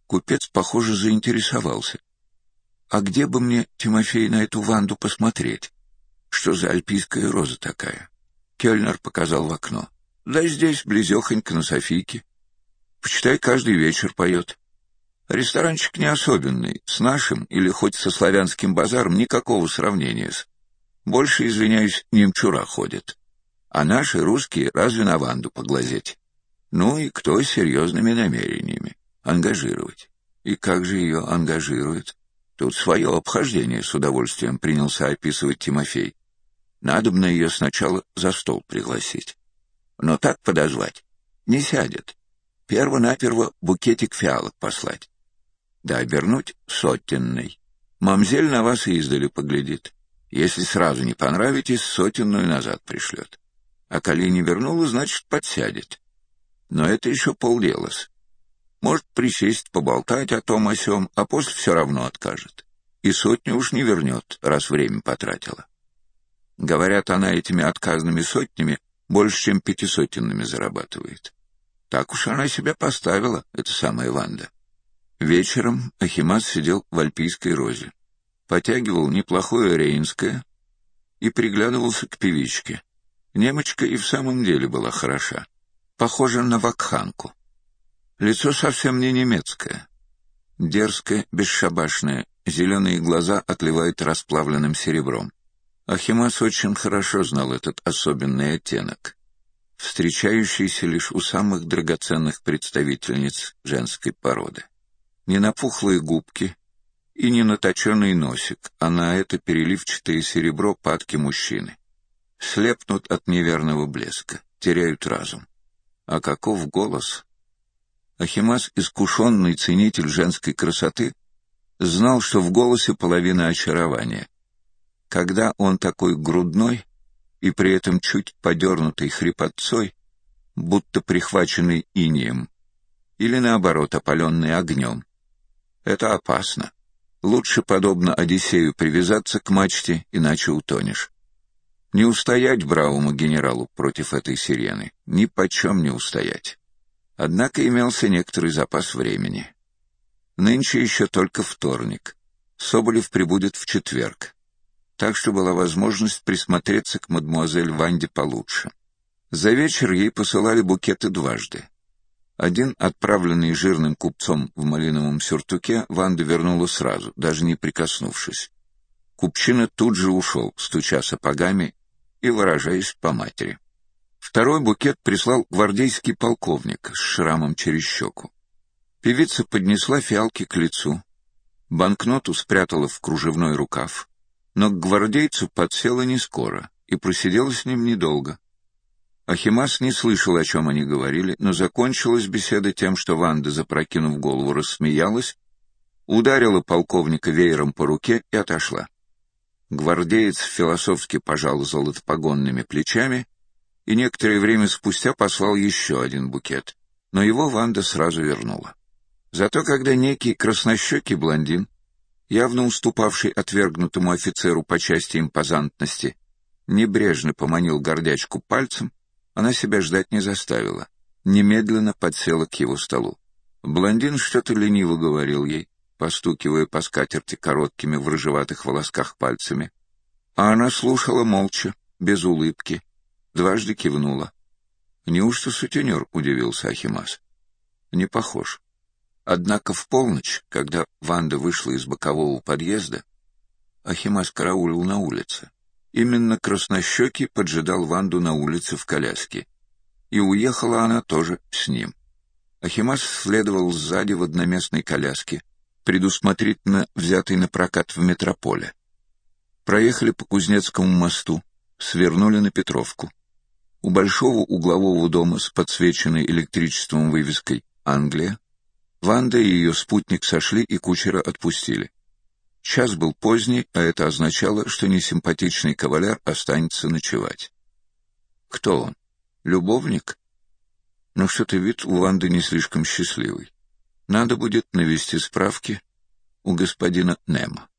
Купец, похоже, заинтересовался. «А где бы мне, Тимофей, на эту Ванду посмотреть? Что за альпийская роза такая?» Кельнер показал в окно. «Да здесь, близехонько, на Софийке. Почитай, каждый вечер поет. Ресторанчик не особенный, с нашим или хоть со славянским базаром никакого сравнения с. Больше, извиняюсь, немчура ходят. А наши, русские, разве на Ванду поглазеть? Ну и кто с серьезными намерениями? Ангажировать. И как же ее ангажируют? Тут свое обхождение с удовольствием принялся описывать Тимофей. Надобно ее сначала за стол пригласить. Но так подозвать не сядет. Перво-наперво букетик фиалок послать. Да обернуть сотенной. Мамзель на вас издали поглядит. Если сразу не понравитесь, сотенную назад пришлет. А коли не вернула, значит, подсядет. Но это еще полдела-с. Может присесть, поболтать о том о сём, а после все равно откажет. И сотню уж не вернет, раз время потратила. Говорят, она этими отказными сотнями больше, чем 500-ными зарабатывает. Так уж она себя поставила, эта самая Ванда. Вечером Ахимас сидел в альпийской розе, потягивал неплохое рейнское и приглядывался к певичке. Немочка и в самом деле была хороша, похожа на вакханку. Лицо совсем не немецкое, дерзкое, бесшабашное, зеленые глаза отливают расплавленным серебром. Ахимас очень хорошо знал этот особенный оттенок, встречающийся лишь у самых драгоценных представительниц женской породы. Не на пухлые губки и не на точеный носик, а на это переливчатое серебро падки мужчины. Слепнут от неверного блеска, теряют разум. А каков голос! Ахимас, искушенный ценитель женской красоты, знал, что в голосе половина очарования. Когда он такой грудной и при этом чуть подернутый хрипотцой, будто прихваченный инеем, или наоборот опаленный огнем, это опасно. Лучше, подобно Одиссею, привязаться к мачте, иначе утонешь. Не устоять бравому генералу против этой сирены, ни почем не устоять. Однако имелся некоторый запас времени. Нынче еще только вторник. Соболев прибудет в четверг. Так что была возможность присмотреться к мадемуазель Ванде получше. За вечер ей посылали букеты дважды. Один, отправленный жирным купцом в малиновом сюртуке, Ванда вернула сразу, даже не прикоснувшись. Купчина тут же ушел, стуча сапогами и выражаясь по матери. Второй букет прислал гвардейский полковник с шрамом через щеку. Певица поднесла фиалки к лицу, банкноту спрятала в кружевной рукав, но к гвардейцу подсела не скоро и просидела с ним недолго. Ахимас не слышал, о чем они говорили, но закончилась беседа тем, что Ванда, запрокинув голову, рассмеялась, ударила полковника веером по руке и отошла. Гвардеец философски пожал золотопогонными плечами и некоторое время спустя послал еще один букет, но его Ванда сразу вернула. Зато когда некий краснощекий блондин, явно уступавший отвергнутому офицеру по части импозантности, небрежно поманил гордячку пальцем, она себя ждать не заставила, немедленно подсела к его столу. Блондин что-то лениво говорил ей, постукивая по скатерти короткими в рыжеватых волосках пальцами, а она слушала молча, без улыбки, дважды кивнула. «Неужто сутенер?» — удивился Ахимас. «Не похож». Однако в полночь, когда Ванда вышла из бокового подъезда, Ахимас караулил на улице. Именно краснощекий поджидал Ванду на улице в коляске, и уехала она тоже с ним. Ахимас следовал сзади в одноместной коляске, предусмотрительно взятой на прокат в метрополе. Проехали по Кузнецкому мосту, свернули на Петровку. У большого углового дома с подсвеченной электричеством вывеской «Англия» Ванда и ее спутник сошли и кучера отпустили. Час был поздний, а это означало, что несимпатичный кавалер останется ночевать. Кто он? Любовник? Но что-то вид у Ванды не слишком счастливый. Надо будет навести справки у господина Немо.